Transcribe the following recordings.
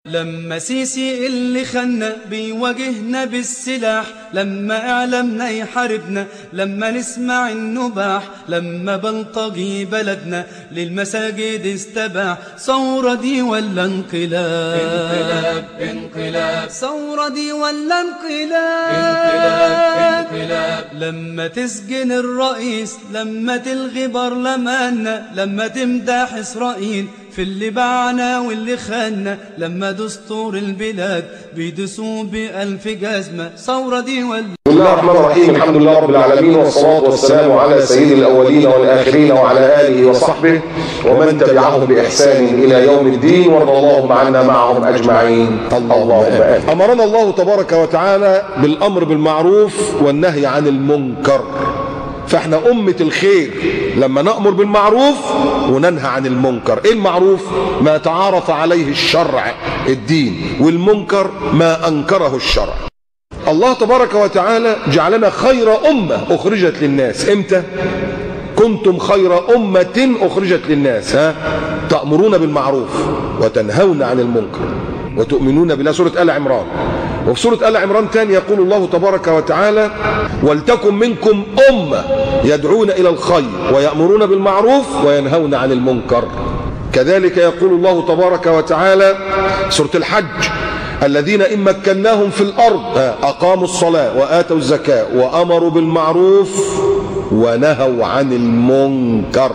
لما سيسي اللي خلنا بيواجهنا بالسلاح، لما اعلامنا يحاربنا، لما نسمع النباح، لما بلطجي بلدنا للمساجد استباح. ثورة دي ولا انقلاب؟ انقلاب انقلاب. ثورة دي ولا انقلاب؟ انقلاب انقلاب. لما تسجن الرئيس، لما تلغي برلماننا، لما تمدح إسرائيل في اللي باعنا واللي خاننا، لما دستور البلاد بيدسوا بألف جزمة. ثورة دي ولا؟ بسم الله الرحمن الرحيم. الحمد لله رب العالمين، والصلاة والسلام على سيد الأولين والآخرين وعلى آله وصحبه ومن تبعهم بإحسان إلى يوم الدين، وارض اللهم عنا معهم أجمعين. اللهم آمين. أمرنا الله تبارك وتعالى بالأمر بالمعروف والنهي عن المنكر، فاحنا أمة الخير لما نأمر بالمعروف وننهى عن المنكر. ايه المعروف؟ ما تعارف عليه الشرع الدين، والمنكر ما أنكره الشرع. الله تبارك وتعالى جعلنا خير أمة أخرجت للناس. امتى؟ كنتم خير أمة أخرجت للناس تأمرون بالمعروف وتنهون عن المنكر وتؤمنون بالله. سورة آل عمران. وفي سورة آل عمران تاني يقول الله تبارك وتعالى: ولتكن منكم أمة يدعون إلى الخير ويأمرون بالمعروف وينهون عن المنكر. كذلك يقول الله تبارك وتعالى سورة الحج: الذين إن مكناهم في الأرض أقاموا الصلاة وآتوا الزكاة وأمروا بالمعروف ونهوا عن المنكر.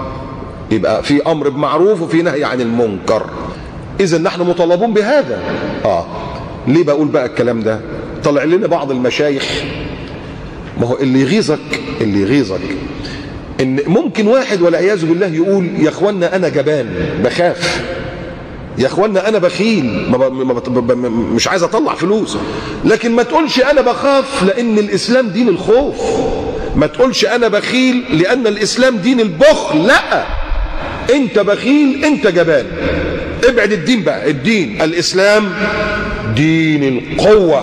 يبقى في أمر بمعروف وفي نهي عن المنكر. إذن نحن مطالبون بهذا. ليه بقول بقى الكلام ده؟ طلع لنا بعض المشايخ. ما هو اللي يغيظك إن ممكن واحد والعياذ بالله يقول: يا اخوانا أنا جبان بخاف، يا اخوانا انا بخيل مش عايز اطلع فلوس. لكن ما تقولش انا بخاف لان الاسلام دين الخوف، ما تقولش انا بخيل لان الاسلام دين البخل. لا، انت بخيل، انت جبان. ابعد الدين بقى. الدين الاسلام دين القوة،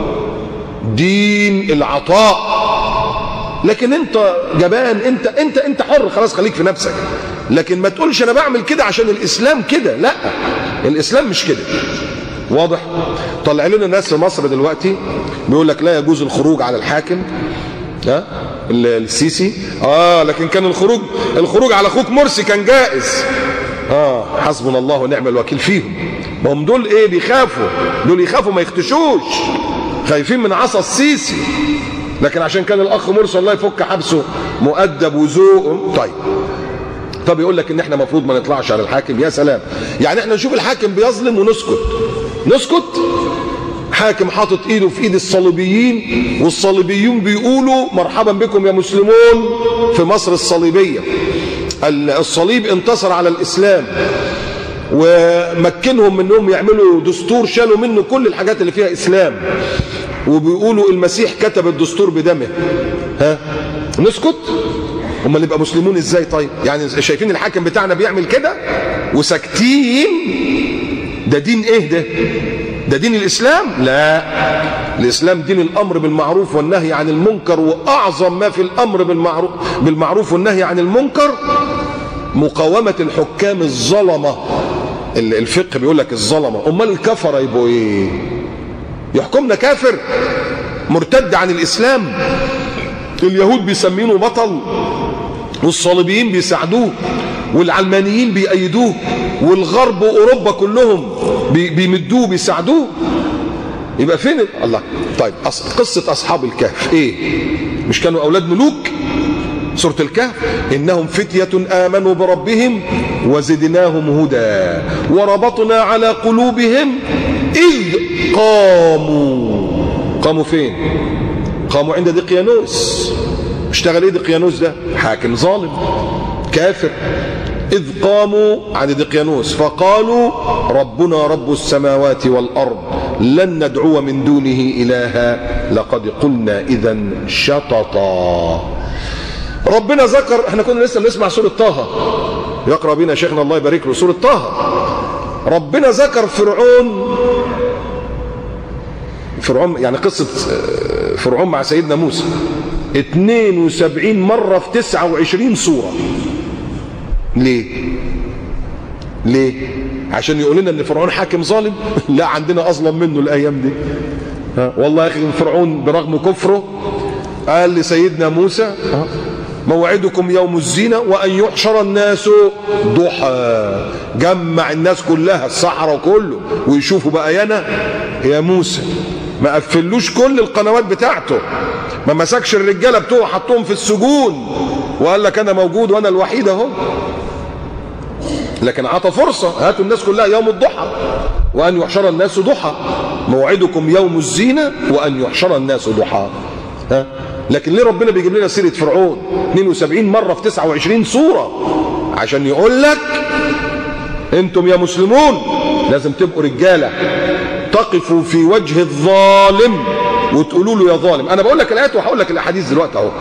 دين العطاء. لكن انت جبان، انت حر، خلاص خليك في نفسك. لكن ما تقولش انا بعمل كده عشان الاسلام كده. لا، الاسلام مش كده. واضح؟ طلع لنا ناس في مصر دلوقتي بيقول لك لا يجوز الخروج على الحاكم السيسي. لكن كان الخروج على اخوك مرسي كان جائز. حسبنا الله ونعم الوكيل فيهم. ما هم دول ايه؟ بيخافوا، دول يخافوا ما يختشوش، خايفين من عصا السيسي. لكن عشان كان الاخ مرسي الله يفك حبسه مؤدب وذوق. طب يقول لك ان احنا المفروض ما نطلعش على الحاكم. يا سلام، يعني احنا نشوف الحاكم بيظلم ونسكت؟ حاكم حاطط ايده في ايد الصليبيين، والصليبيين بيقولوا مرحبا بكم يا مسلمون في مصر الصليبية. الصليب انتصر على الاسلام ومكنهم منهم يعملوا دستور شالوا منه كل الحاجات اللي فيها اسلام، وبيقولوا المسيح كتب الدستور بدمه. نسكت؟ هم اللي يبقى مسلمون ازاي؟ طيب يعني شايفين الحاكم بتاعنا بيعمل كده وساكتين؟ ده دين ايه ده دين الاسلام؟ لا، الاسلام دين الامر بالمعروف والنهي عن المنكر. واعظم ما في الامر بالمعروف والنهي عن المنكر مقاومة الحكام الظلمة. الفقه بيقول لك الظلمة. امال الكفرة يبقوا ايه؟ يحكمنا كافر مرتد عن الاسلام. اليهود بيسمينه بطل، والصليبيين بيساعدوه، والعلمانيين بيأيدوه، والغرب وأوروبا كلهم بيمدوه بيساعدوه. يبقى فين الله؟ طيب قصة أصحاب الكهف إيه؟ مش كانوا أولاد ملوك؟ سورة الكهف: إنهم فتية آمنوا بربهم وزدناهم هدى وربطنا على قلوبهم إذ قاموا فين؟ قاموا عند دقيانوس. اشتغل ايه دقيانوس ده؟ حاكم ظالم كافر. إذ قاموا عند دقيانوس فقالوا ربنا رب السماوات والأرض لن ندعو من دونه إلها لقد قلنا إذا شططا. ربنا ذكر، احنا كنا لسه بنسمع سورة طه، يقرأ بنا شيخنا الله يبارك له سورة طه. ربنا ذكر فرعون، يعني قصة فرعون مع سيدنا موسى 72 مرة في 29 سورة. ليه؟ عشان يقول لنا ان فرعون حاكم ظالم؟ لا، عندنا اظلم منه الايام دي. والله يا اخي فرعون برغم كفره قال لسيدنا موسى موعدكم يوم الزينة وأن يحشر الناس ضحى. جمع الناس كلها، الصحراء كله، ويشوفوا بقى يا موسى. ما قفلوش كل القنوات بتاعته، ما مسكش الرجالة بتوعه حطهم في السجون وقال لك أنا موجود وأنا الوحيد أهو، لكن عطى فرصة. هاتوا الناس كلها يوم الضحى وأن يحشر الناس ضحى. موعدكم يوم الزينة وأن يحشر الناس ضحى. لكن ليه ربنا بيجيب لنا سيرة فرعون 72 مرة في 29 سورة؟ عشان يقول لك انتم يا مسلمون لازم تبقوا رجالة، تقفوا في وجه الظالم وتقولوا له يا ظالم. انا بقول لك الايات وهقول لك الاحاديث دلوقتي اهو.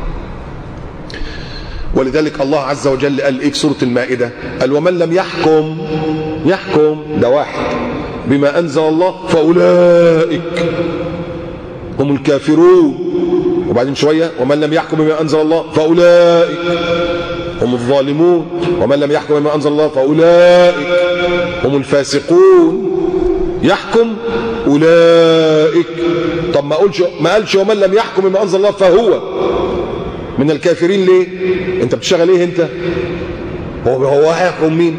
ولذلك الله عز وجل قال ايه في سورة المائدة؟ قال ومن لم يحكم ده واحد بما انزل الله فاولئك هم الكافرون. وبعدين شوية ومن لم يحكم بما أنزل الله فأولئك هم الظالمون. ومن لم يحكم بما أنزل الله فأولئك هم الفاسقون. يحكم أولئك. طب ما قالش ومن لم يحكم بما أنزل الله فهو من الكافرين ليه؟ انت بتشتغل ايه انت؟ هو هيحكم مين؟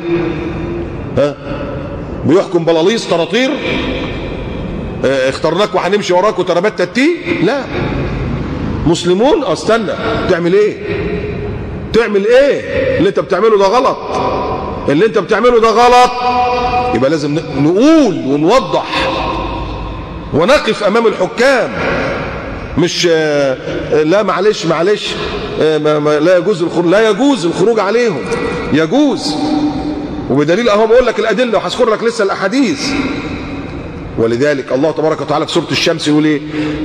بيحكم بلاليص طراطير اخترناك وهنمشي وراك وتربت تتي؟ لا. مسلمون استنى، تعمل ايه؟ اللي انت بتعمله ده غلط، يبقى لازم نقول ونوضح ونقف امام الحكام. مش لا معلش لا يجوز الخروج عليهم، يجوز. وبدليل اهو بقول لك الادله وهذكر لك لسه الاحاديث. ولذلك الله تبارك وتعالى في سورة الشمس يقول ايه؟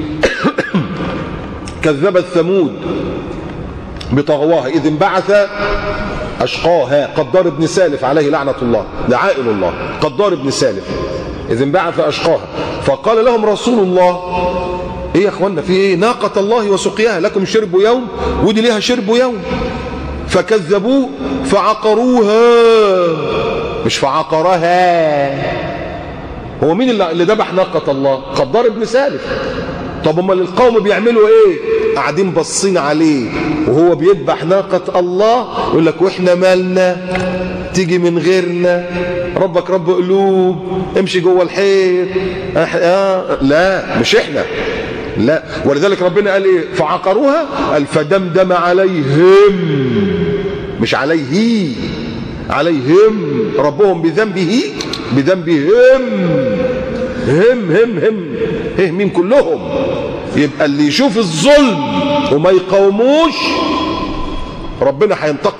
كذبت ثمود بطغواها إذ انبعث أشقاها. قدار بن سالف عليه لعنة الله، ده عائل الله، قدار بن سالف إذ انبعث أشقاها فقال لهم رسول الله ايه يا اخوانا في ايه؟ ناقة الله وسقياها لكم شرب يوم ودي ليها شرب يوم. فكذبوه فعقروها، مش فعقرها. هو مين اللي ذبح ناقة الله؟ قدار بن سالف. طب امال القوم بيعملوا ايه؟ قاعدين باصين عليه وهو بيذبح ناقة الله، يقول لك واحنا مالنا؟ تيجي من غيرنا، ربك رب قلوب، امشي جوه الحيط. لا مش احنا، لا. ولذلك ربنا قال ايه؟ فعقروها، قال فدمدم عليهم، مش عليه، عليهم ربهم بذنبهم هم مين كلهم. يبقى اللي يشوف الظلم وما يقاوموش ربنا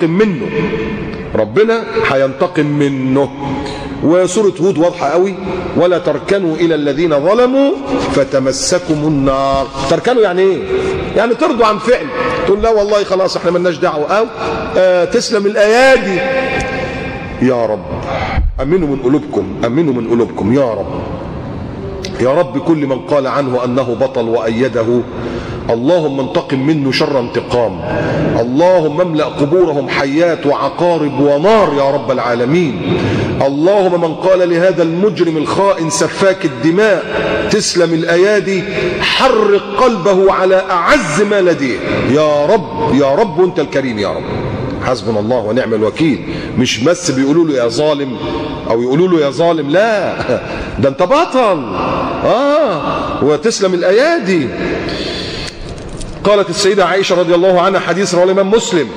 هينتقم منه. وسورة هود واضحة قوي، ولا تركنوا إلى الذين ظلموا فتمسكم النار. تركنوا يعني ايه؟ يعني ترضوا عن فعل، تقول لا والله خلاص احنا ملناش دعوة، او تسلم الأيادي. يا رب أمنوا من قلوبكم يا رب كل من قال عنه أنه بطل وأيده اللهم انتقم منه شر انتقام. اللهم املأ قبورهم حيات وعقارب ونار يا رب العالمين. اللهم من قال لهذا المجرم الخائن سفاك الدماء تسلم الأيادي، حرق قلبه على أعز ما لديه يا رب وانت الكريم يا رب. حسبنا الله ونعم الوكيل. مش بس بيقولوا له يا ظالم او يقولوا له يا ظالم، لا ده انت بطل وتسلم الايادي. قالت السيدة عائشة رضي الله عنها، حديث رواه الإمام مسلم: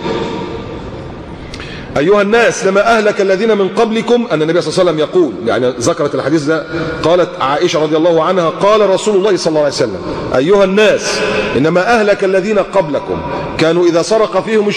أيها الناس لما أهلك الذين من قبلكم، أن النبي صلى الله عليه وسلم يقول، يعني ذكرت الحديث ده، قالت عائشة رضي الله عنها قال رسول الله صلى الله عليه وسلم: أيها الناس إنما أهلك الذين قبلكم كانوا إذا سرق فيهم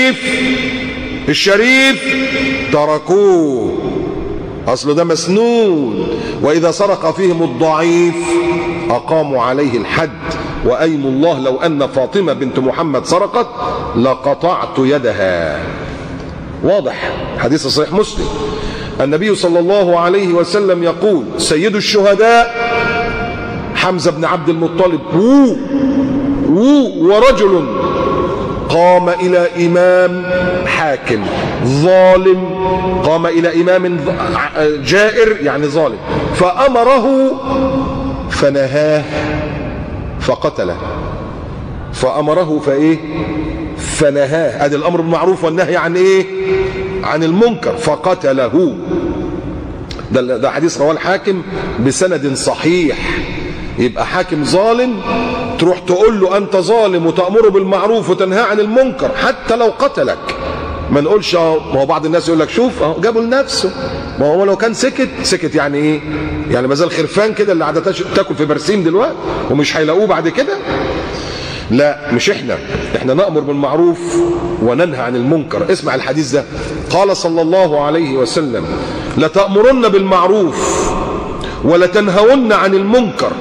الشريف تركوه، أصل ده مسنون، وإذا سرق فيهم الضعيف أقاموا عليه الحد، وأيم الله لو أن فاطمة بنت محمد سرقت لقطعت يدها. واضح، حديث صحيح مسلم. النبي صلى الله عليه وسلم يقول: سيد الشهداء حمزة بن عبد المطلب ورجل قام إلى إمام حاكم ظالم، قام إلى إمام جائر يعني ظالم، فأمره فنهاه فقتله، فأمره فنهاه. هذا الأمر بالمعروف والنهي عن إيه؟ عن المنكر، فقتله. ده حديث رواه الحاكم بسند صحيح. يبقى حاكم ظالم تروح تقول له أنت ظالم وتأمره بالمعروف وتنهى عن المنكر حتى لو قتلك. ما نقولش ما هو بعض الناس يقول لك شوف جابه لنفسه، ما هو لو كان سكت يعني ايه؟ يعني ما زال خرفان كده اللي قاعده تاكل في برسيم دلوقتي ومش هيلاقوه بعد كده. لا، مش احنا نأمر بالمعروف وننهى عن المنكر. اسمع الحديث ده، قال صلى الله عليه وسلم: لتأمرن بالمعروف ولتنهون عن المنكر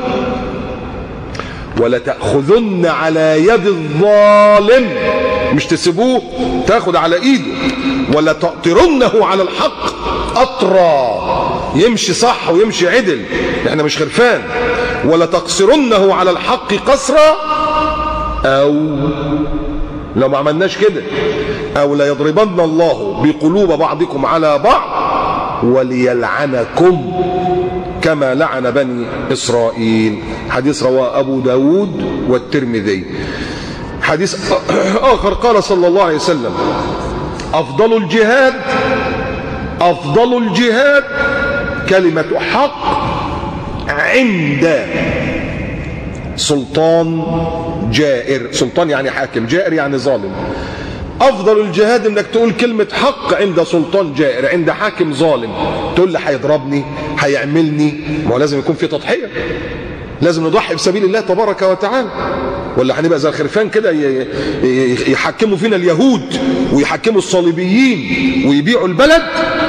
ولتأخذن على يد الظالم، مش تسيبوه، تاخد على ايده، ولا تأطرنه على الحق أطرا، يمشي صح ويمشي عدل، احنا مش خرفان، ولا تقصرنه على الحق قصرا، او لو ما عملناش كده او لا يضربن الله بقلوب بعضكم على بعض وليلعنكم كما لعن بني إسرائيل. حديث رواه أبو داود والترمذي. حديث آخر قال صلى الله عليه وسلم: أفضل الجهاد كلمة حق عند سلطان جائر. سلطان يعني حاكم، جائر يعني ظالم. أفضل الجهاد إنك تقول كلمة حق عند سلطان جائر، عند حاكم ظالم. تقول لي هيضربني، هيعملني، ما هو لازم يكون في تضحية، لازم نضحي بسبيل الله تبارك وتعالى، ولا هنبقى زي الخرفان كده يحكموا فينا اليهود ويحكموا الصليبيين ويبيعوا البلد،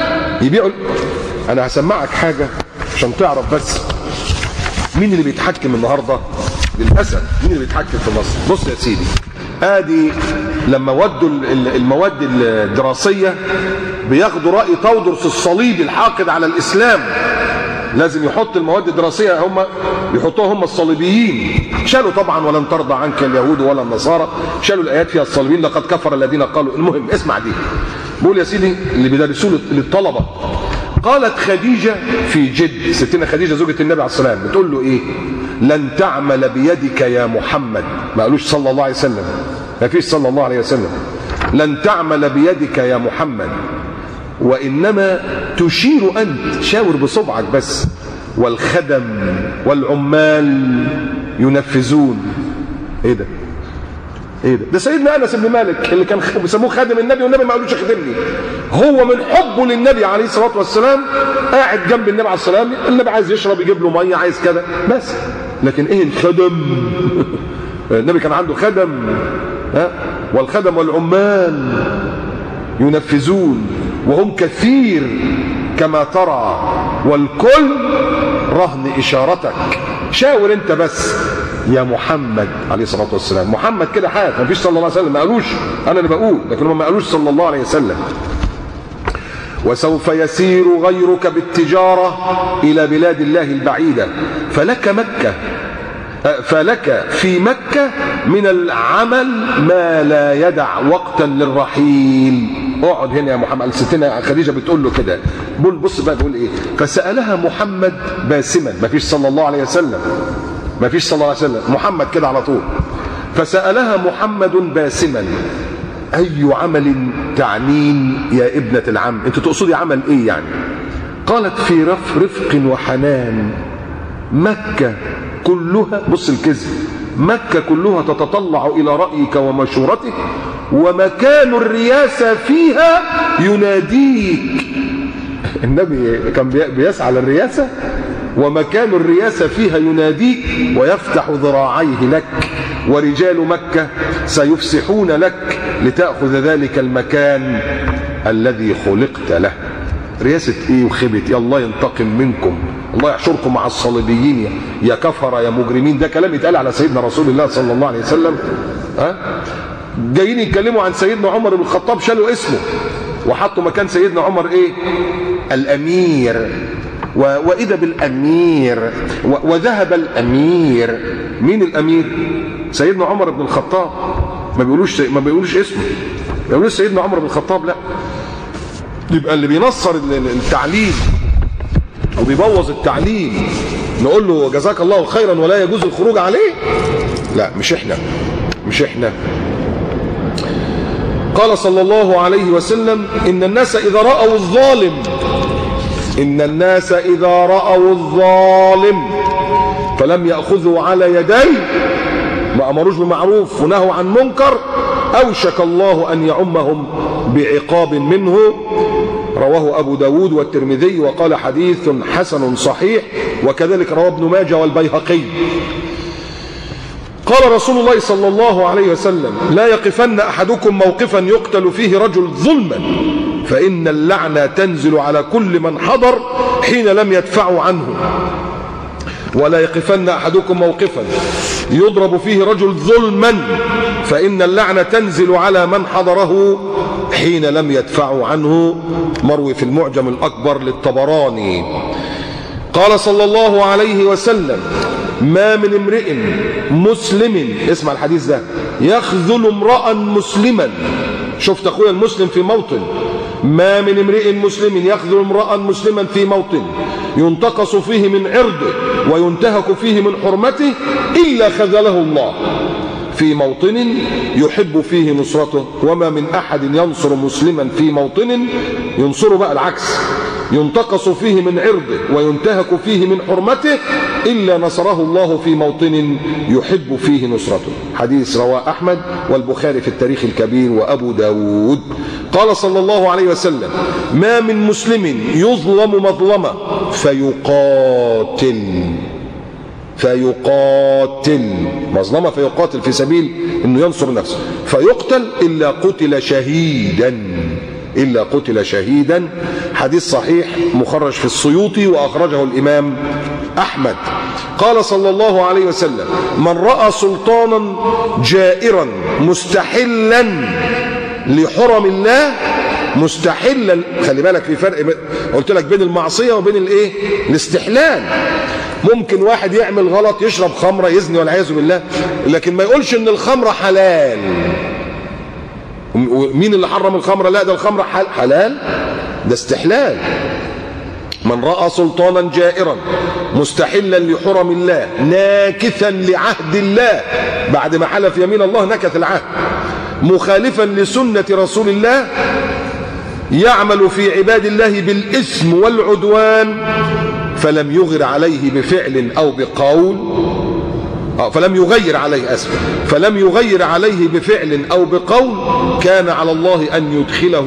أنا هسمعك حاجة عشان تعرف بس مين اللي بيتحكم النهارده للأسف، مين اللي بيتحكم في مصر. بص يا سيدي، ادي لما ودوا المواد الدراسيه بياخدوا راي تودرس الصليبي الحاقد على الاسلام، لازم يحط المواد الدراسيه هم يحطوها هم الصليبيين. شالوا طبعا ولن ترضى عنك اليهود ولا النصارى، شالوا الايات فيها الصليبيين لقد كفر الذين قالوا. المهم اسمع دي، بقول يا سيدي اللي بيدرسوه للطلبه، قالت خديجه في جد، ستنا خديجه زوجة النبي عليه الصلاه والسلام، بتقول له ايه؟ لن تعمل بيدك يا محمد. ما قالوش صلى الله عليه وسلم، ما فيش صلى الله عليه وسلم. لن تعمل بيدك يا محمد، وإنما تشير أنت، شاور بصبعك بس، والخدم والعمال ينفذون. ايه ده؟ ايه ده؟ ده سيدنا أنس بن مالك اللي كان بيسموه خادم النبي، والنبي ما قالوش خدمني. هو من حبه للنبي عليه الصلاة والسلام قاعد جنب النبي عليه الصلاة والسلام، النبي عايز يشرب يجيب له مية، عايز كذا بس. لكن ايه الخدم؟ النبي كان عنده خدم، والخدم والعمال ينفذون وهم كثير كما ترى، والكل رهن إشارتك. شاور انت بس يا محمد عليه الصلاة والسلام. محمد كده حاجة، ما فيش صلى الله عليه وسلم، ما قالوش، انا اللي بقول، لكن هم ما قالوش صلى الله عليه وسلم. وسوف يسير غيرك بالتجارة إلى بلاد الله البعيدة، فلك في مكة من العمل ما لا يدع وقتا للرحيل. اقعد هنا يا محمد. ستنا خديجة بتقول له كده، بص بقى بيقول ايه؟ فسألها محمد باسما، ما فيش صلى الله عليه وسلم، ما فيش صلى الله عليه وسلم، محمد كده على طول. فسألها محمد باسما: أي عمل تعنين يا ابنة العم؟ انت تقصدي عمل ايه يعني؟ قالت: في رفق وحنان مكة كلها، بص الكذب، مكة كلها تتطلع إلى رأيك ومشورتك، ومكان الرياسة فيها يناديك. النبي كان بيسعى للرياسة، ومكان الرياسة فيها يناديك ويفتح ذراعيه لك، ورجال مكة سيفسحون لك لتأخذ ذلك المكان الذي خلقت له. رياسة ايه وخبت؟ يا الله ينتقم منكم، الله يحشركم مع الصليبيين يا كفر يا مجرمين. ده كلام يتقال على سيدنا رسول الله صلى الله عليه وسلم. جايين يتكلموا عن سيدنا عمر بن الخطاب، شالوا اسمه وحطوا مكان سيدنا عمر ايه؟ الامير. واذا بالامير وذهب الامير. مين الامير؟ سيدنا عمر بن الخطاب، ما بيقولوش اسمه، ما بيقولوش سيدنا عمر بن الخطاب، لا. يبقى اللي بينصر التعليم وبيبوظ التعليم نقول له جزاك الله خيرا ولا يجوز الخروج عليه؟ لا، مش احنا. قال صلى الله عليه وسلم: إن الناس إذا رأوا الظالم فلم يأخذوا على يديه، ما أمروش بمعروف ونهوا عن منكر، أوشك الله أن يعمهم بعقاب منه. رواه أبو داود والترمذي وقال حديث حسن صحيح، وكذلك رواه ابن ماجه والبيهقي. قال رسول الله صلى الله عليه وسلم: لا يقفن أحدكم موقفا يقتل فيه رجل ظلما، فإن اللعنة تنزل على كل من حضر حين لم يدفعوا عنه. ولا يقفن أحدكم موقفا يضرب فيه رجل ظلما، فإن اللعنة تنزل على من حضره حين لم يدفعوا عنه. مروي في المعجم الأكبر للطبراني. قال صلى الله عليه وسلم: ما من امرئ مسلم، اسمع الحديث ده، يخذل امرأ مسلما. شفت أخويا المسلم في موطن، ما من امرئ مسلم يخذل امرأ مسلما في موطن ينتقص فيه من عرضه وينتهك فيه من حرمته إلا خذله الله في موطن يحب فيه نصرته. وما من أحد ينصر مسلما في موطن، ينصره بقى العكس، ينتقص فيه من عرضه وينتهك فيه من حرمته إلا نصره الله في موطن يحب فيه نصرته. حديث رواه أحمد والبخاري في التاريخ الكبير وأبو داود. قال صلى الله عليه وسلم: ما من مسلم يظلم مظلمة فيقاتل مظلمة فيقاتل في سبيل انه ينصر نفسه فيقتل إلا قتل شهيدا. حديث صحيح مخرج في السيوطي وأخرجه الإمام أحمد. قال صلى الله عليه وسلم: من رأى سلطانا جائرا مستحلا لحرم الله، مستحلا، خلي بالك في فرق قلت لك بين المعصية وبين الاستحلال. ممكن واحد يعمل غلط، يشرب خمرة، يزني والعياذ بالله، لكن ما يقولش ان الخمرة حلال. مين اللي حرم الخمرة؟ لا، ده الخمرة حلال، ده استحلال. من رأى سلطانا جائرا مستحلا لحرم الله ناكثا لعهد الله، بعد ما حلف يمين الله نكث العهد، مخالفا لسنة رسول الله، يعمل في عباد الله بالإثم والعدوان، فلم يغير عليه بفعل أو بقول، فلم يغير عليه بفعل أو بقول، كان على الله أن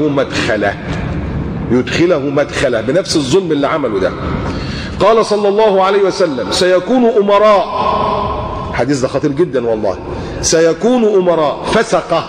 يدخله مدخله بنفس الظلم اللي عمله ده. قال صلى الله عليه وسلم: سيكون أمراء، حديث ده خطير جدا والله، سيكون أمراء فسقة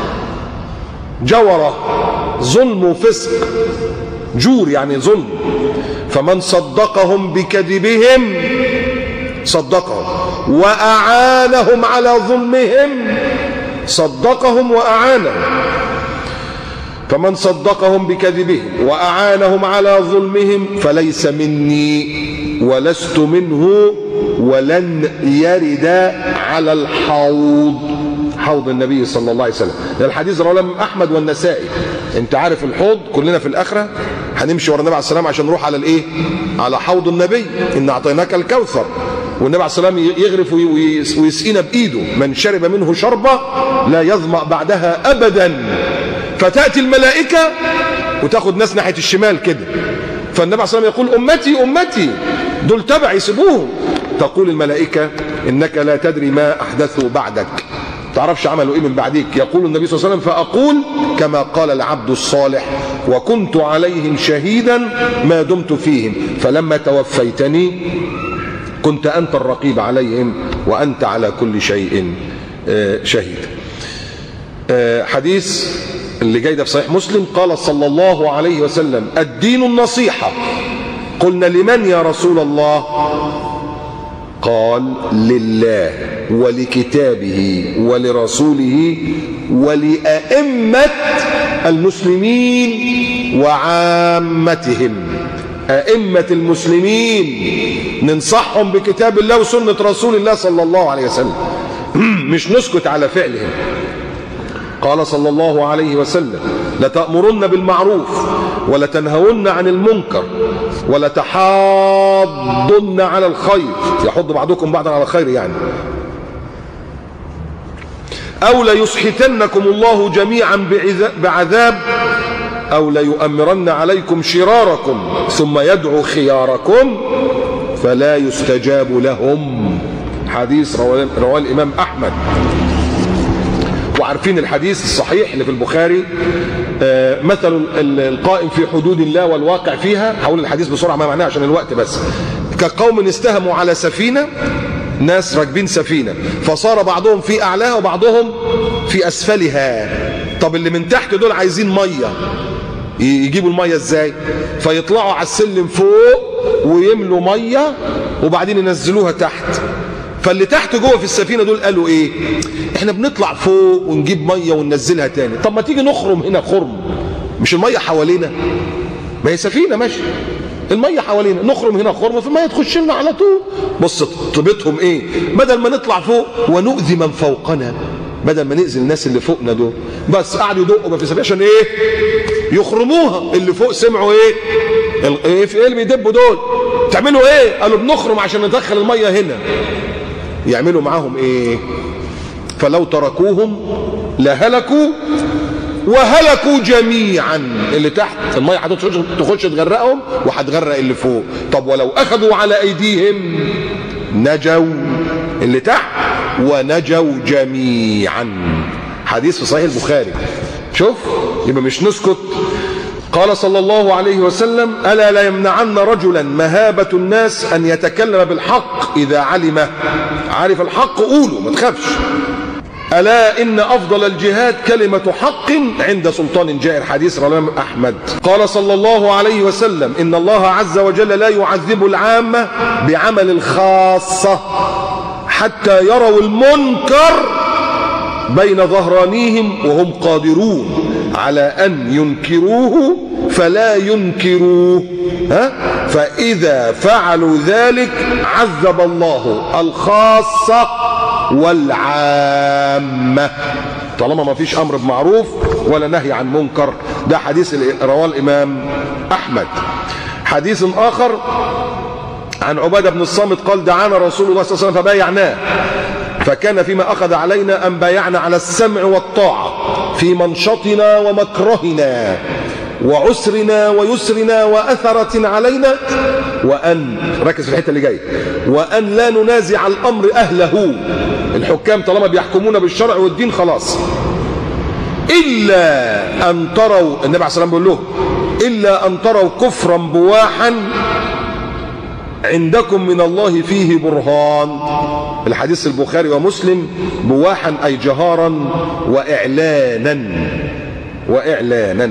جورة، ظلم وفسق، جور يعني ظلم، فمن صدقهم بكذبهم صدقهم وأعانهم على ظلمهم صدقهم وأعانهم، فمن صدقهم بكذبهم وأعانهم على ظلمهم فليس مني ولست منه ولن يرد على الحوض، حوض النبي صلى الله عليه وسلم. ده الحديث رواه الإمام أحمد والنسائي. انت عارف الحوض، كلنا في الآخرة هنمشي ورا النبي عليه السلام عشان نروح على الايه؟ على حوض النبي، إن أعطيناك الكوثر، والنبي عليه السلام يغرف ويسقينا بإيده: من شرب منه شربة لا يظمأ بعدها أبدا. فتأتي الملائكة وتاخد ناس ناحية الشمال كده، فالنبي عليه السلام يقول: أمتي أمتي، دول تبعي سيبوهم. تقول الملائكة: إنك لا تدري ما أحدثوا بعدك، تعرفش عملوا إيه من بعديك. يقول النبي صلى الله عليه وسلم: فأقول كما قال العبد الصالح: وكنت عليهم شهيدا ما دمت فيهم، فلما توفيتني كنت أنت الرقيب عليهم وأنت على كل شيء شهيد. حديث اللي جاي ده في صحيح مسلم. قال صلى الله عليه وسلم: الدين النصيحة. قلنا: لمن يا رسول الله؟ قال: لله ولكتابه ولرسوله ولأئمة المسلمين وعامتهم. أئمة المسلمين ننصحهم بكتاب الله وسنة رسول الله صلى الله عليه وسلم، مش نسكت على فعلهم. قال صلى الله عليه وسلم: لتأمرن بالمعروف ولتنهون عن المنكر ولتحاضن على الخير، يحض بعضكم بعضا على الخير يعني، أو ليسحتنكم الله جميعا بعذاب، أو ليؤمرن عليكم شراركم ثم يدعو خياركم فلا يستجاب لهم. حديث رواه الإمام أحمد. وعارفين الحديث الصحيح اللي في البخاري، مثل القائم في حدود الله والواقع فيها. هقول الحديث بسرعة ما معناه عشان الوقت بس. كقوم استهموا على سفينة، ناس راكبين سفينة، فصار بعضهم في أعلاها وبعضهم في أسفلها. طب اللي من تحت دول عايزين مية، يجيبوا المية ازاي؟ فيطلعوا على السلم فوق ويملوا مية وبعدين ينزلوها تحت. فاللي تحت جوه في السفينة دول قالوا ايه؟ احنا بنطلع فوق ونجيب مية وننزلها تاني، طب ما تيجي نخرم هنا خرم، مش المية حوالينا؟ ما هي سفينة ماشي، المية حوالينا، نخرم هنا خرم فالمية تخش لنا على طول. بص طيبتهم ايه؟ بدل ما نطلع فوق ونؤذي من فوقنا، بدل ما نأذي الناس اللي فوقنا دول، بس قعدوا يدقوا في السفينة عشان ايه؟ يخرموها. اللي فوق سمعوا ايه؟ ايه اللي بيدبوا دول؟ تعملوا ايه؟ قالوا بنخرم عشان ندخل المية هنا. يعملوا معاهم ايه؟ فلو تركوهم لهلكوا وهلكوا جميعا. اللي تحت المية هتخش تغرقهم وهتغرق اللي فوق. طب ولو اخذوا على ايديهم نجوا اللي تحت ونجوا جميعا. حديث في صحيح البخاري. شوف، يبقى مش نسكت. قال صلى الله عليه وسلم: ألا لا يمنعن رجلا مهابة الناس أن يتكلم بالحق إذا علمه. عارف الحق قوله، ما تخافش. ألا إن أفضل الجهاد كلمة حق عند سلطان جائر. حديث رواه الإمام أحمد. قال صلى الله عليه وسلم: إن الله عز وجل لا يعذب العامة بعمل الخاصة حتى يروا المنكر بين ظهرانيهم وهم قادرون على أن ينكروه فلا ينكروه، فإذا فعلوا ذلك عذب الله الخاصة والعامة، طالما ما فيش أمر بمعروف ولا نهي عن منكر. ده حديث رواه الإمام أحمد. حديث آخر عن عبادة بن الصامت قال: دعانا رسول الله صلى الله عليه وسلم فبايعناه، فكان فيما أخذ علينا أن بايعنا على السمع والطاعة في منشطنا ومكرهنا وعسرنا ويسرنا وأثرة علينا، وأن ركز في الحتة اللي جاية، وأن لا ننازع الأمر أهله. الحكام طالما بيحكمون بالشرع والدين خلاص، إلا أن تروا، النبي عليه الصلاة والسلام بيقول لهم: إلا أن تروا كفرا بواحا عندكم من الله فيه برهان. الحديث البخاري ومسلم. بواحا أي جهارا وإعلانا.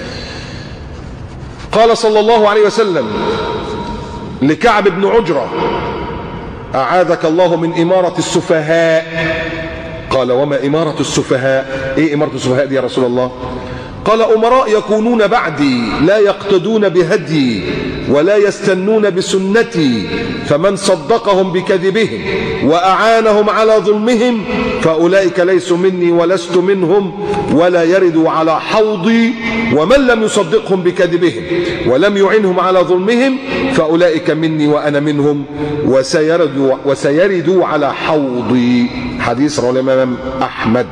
قال صلى الله عليه وسلم لكعب بن عجرة: أعاذك الله من إمارة السفهاء. قال: وما إمارة السفهاء؟ إيه إمارة السفهاء دي يا رسول الله؟ قال: أمراء يكونون بعدي لا يقتدون بهدي ولا يستنون بسنتي، فمن صدقهم بكذبهم وأعانهم على ظلمهم فأولئك ليسوا مني ولست منهم ولا يردوا على حوضي، ومن لم يصدقهم بكذبهم ولم يعنهم على ظلمهم فأولئك مني وأنا منهم وسيردوا على حوضي. حديث رواه الإمام أحمد.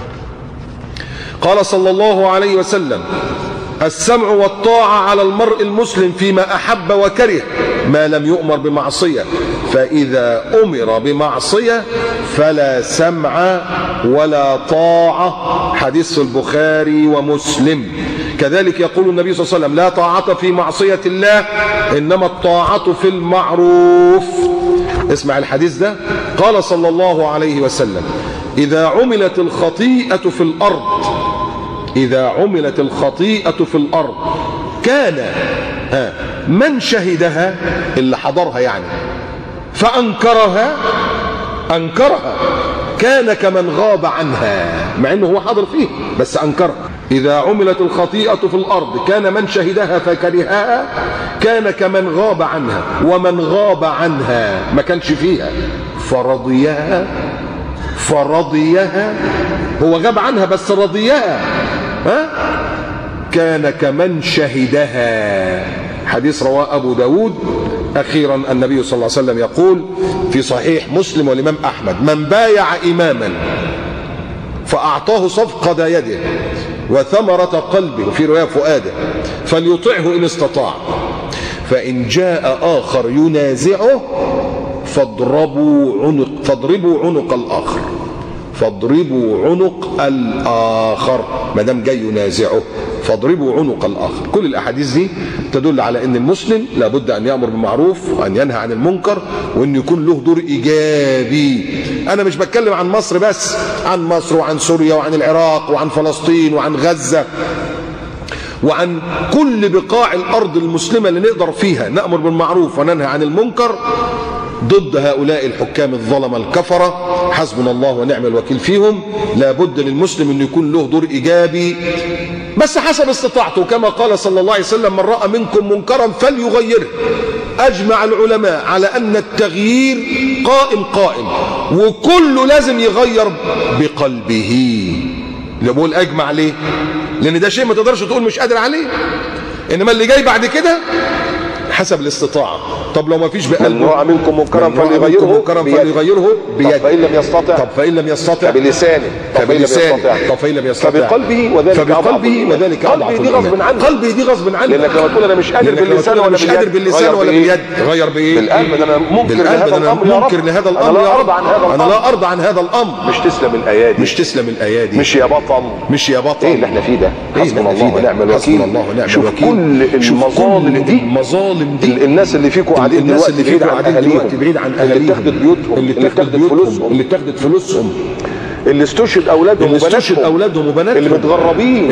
قال صلى الله عليه وسلم: السمع والطاعة على المرء المسلم فيما أحب وكره ما لم يؤمر بمعصية، فإذا أمر بمعصية فلا سمع ولا طاعة. حديث البخاري ومسلم. كذلك يقول النبي صلى الله عليه وسلم: لا طاعة في معصية الله، إنما الطاعة في المعروف. اسمع الحديث ده. قال صلى الله عليه وسلم: إذا عملت الخطيئة في الأرض، إذا عملت الخطيئة في الأرض كان من شهدها، اللي حضرها يعني، فأنكرها كان كمن غاب عنها، مع أنه هو حاضر فيه بس أنكرها. إذا عملت الخطيئة في الأرض كان من شهدها فكرهها كان كمن غاب عنها، ومن غاب عنها ما كانش فيها فرضيها فرضيها، هو غاب عنها بس رضيها، كان كمن شهدها. حديث رواه أبو داود. أخيرا النبي صلى الله عليه وسلم يقول في صحيح مسلم والإمام أحمد: من بايع إماما فأعطاه صفقة يده وثمرة قلبه، وفي رواية فؤاده، فليطعه إن استطاع، فإن جاء آخر ينازعه فاضربوا عنق الآخر، فاضربوا عنق الآخر، ما دام جاي ينازعه فاضربوا عنق الآخر. كل الأحاديث دي تدل على أن المسلم لابد أن يأمر بالمعروف وأن ينهى عن المنكر، وأن يكون له دور إيجابي. أنا مش بتكلم عن مصر بس، عن مصر وعن سوريا وعن العراق وعن فلسطين وعن غزة وعن كل بقاع الأرض المسلمة اللي نقدر فيها نأمر بالمعروف وننهى عن المنكر ضد هؤلاء الحكام الظلمة الكفرة. حسبنا الله ونعم الوكيل فيهم. لابد للمسلم أن يكون له دور إيجابي بس حسب استطاعته، كما قال صلى الله عليه وسلم: من رأى منكم منكرا فليغيره. أجمع العلماء على أن التغيير قائم، وكله لازم يغير بقلبه. اللي بقول أجمع ليه؟ لأن ده شيء ما تقدرش تقول مش قادر عليه، إنما اللي جاي بعد كده حسب الاستطاعة. طب لو ما فيش بقلبه: من رأى منكم منكرا فليغيره بيده. فإن لم يستطع فإن لم يستطع فبلسانه. فإن لم يستطع فبقلبه، وذلك أضعف الإيمان. قلبي دي غصب عنه. لأنك لما تقول أنا مش قادر باللسان ولا باليد، غير بإيه؟ بالقلب. أنا منكر لهذا الأمر يا رب، أنا لا أرضى عن هذا الأمر. مش تسلم الأيادي، مش يا بطل. إيه اللي احنا فيه ده؟ حسبنا الله ونعم الوكيل. شوف كل المظالم دي الناس اللي فيكم قاعدين دلوقتي بعيد عن أهاليهم، اللي بتاخدت بيوتهم، اللي بتاخدت فلوسهم، اللي استشهد أولادهم وبناتهم، اللي متغربين،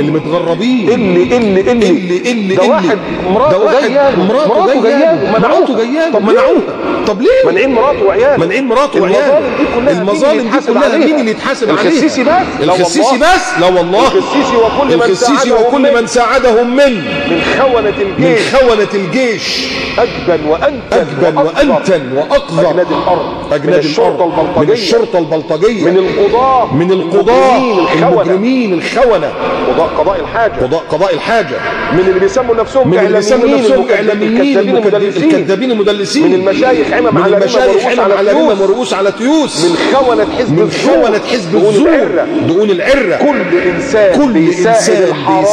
اللي ده واحد مراته جايه منعوها. طب ليه؟ منعين مراته وعياله. المظالم دي كلها مين اللي يتحاسب عليها؟ الخسيسي بس؟ لا والله. الخسيسي وكل من ساعدهم من خونة الجيش. أجبن وأنتن وأقذر أجناد الأرض، من الشرطة البلطجية، من القضاء المجرمين الخونة، قضاء الحاجة، من اللي بيسموا نفسهم إعلاميين الكذابين المدلسين، من المشايخ عمم على رمم ورؤوس على تيوس، من خونة حزب الزور، دقون العرة. كل إنسان بيساعد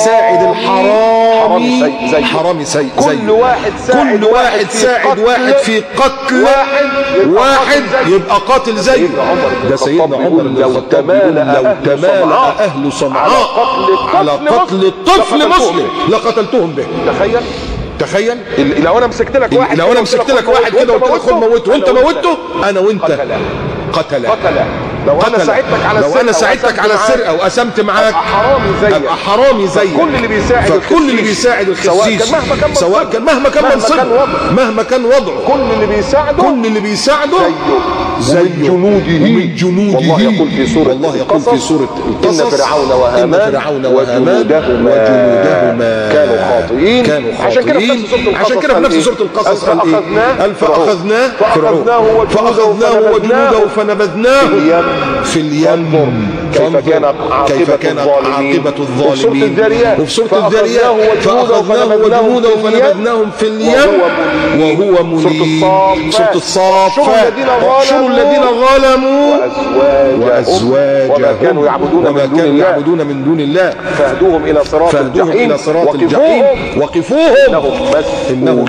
الحرامي زي كل واحد ساعد واحد في قتل واحد يبقى قاتل زيه. ده سيدنا عمر لو تمال أهل صنعاء على قتل طفل مسلم لقتلتهم به. تخيل لو انا مسكت لك واحد كده وقلت لك خد موته وانت موته، انا وانت قتل. لو انا ساعدتك على السرقه وقسمت معاك ابقى حرامي زيك. كل اللي بيساعد الخسيس سواء كان مهما كان منصبه مهما كان وضعه، كل اللي بيساعده زي جنوده. والله يقول في سورة القصص: إن فرعون وهامان وجنودهما كانوا خاطئين. عشان كده في نفس سورة القصص قال: فأخذناه وجنوده فنبذناه في اليم. كيف كان عاقبة الظالمين. وفي سورة الذاريات: فأخذناه وجنوده فنبذناهم في اليم وهو مليم. سورة الصافات: احشروا الذين ظلموا وأزواجهم وما كانوا يعبدون من دون الله فاهدوهم إلى صراط الجحيم وقفوهم إنهم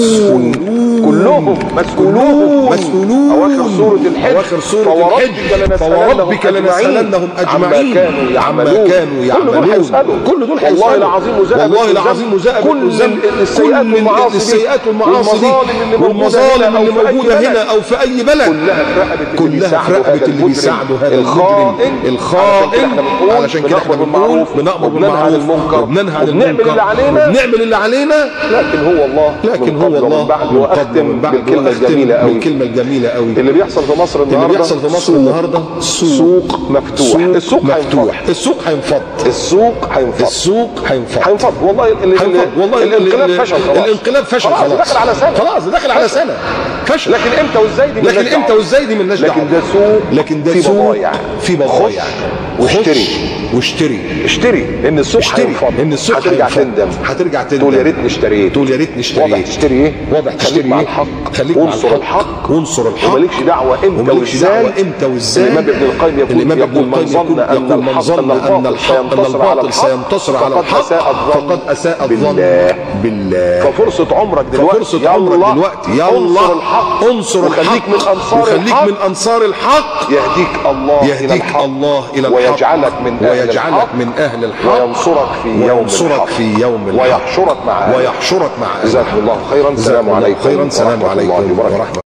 مسؤولون. أواخر سورة الحج: فوربك لنسألنهم أجمعين عما كانوا يعملون. كل دول والله العظيم وزائد كل السيئات والمعاصي والمظالم اللي موجودة هنا أو في أي بلد كلها في رقبة اللي بيساعدوا هذا المجرم الخائن. علشان كده احنا بنأمر بالمعروف وبننهى عن المنكر وبنعمل اللي علينا، لكن هو الله من قبل. وأختم بالكلمة الجميلة قوي اللي بيحصل في مصر النهارده، اللي بيحصل في مصر النهارده سوق مفتوح. السوق مفتوح، السوق هينفض، السوق هينفض، السوق هينفض. والله الانقلاب فشل خلاص، الانقلاب فشل خلاص، داخل على سنه، خلاص داخل على سنه فشل. لكن امتى وازاي دي، لكن امتى وازاي دي مالناش دعوه. لكن ده سوق في بضايع، واشتري ان السوق هينفض، ان السوق هترجع تندم، تقول يا ريتني اشتريت، واضح تشتري ايه؟ خليك مع الحق، خليك وانصر الحق، ومالكش دعوه امتى وازاي. الامام ابن القيم يقول من ظن ان الباطل سينتصر على الحق فقد اساء الظن بالله. ففرصه عمرك دلوقتي، يلا انصر الحق، وخليك من انصار الحق، يهديك الله الى الحق، ويجعلك من اهل الحق، وينصرك في يوم الحق، ويحشرك مع جزاكم الله خيرا. السلام عليكم ورحمه الله وبركاته.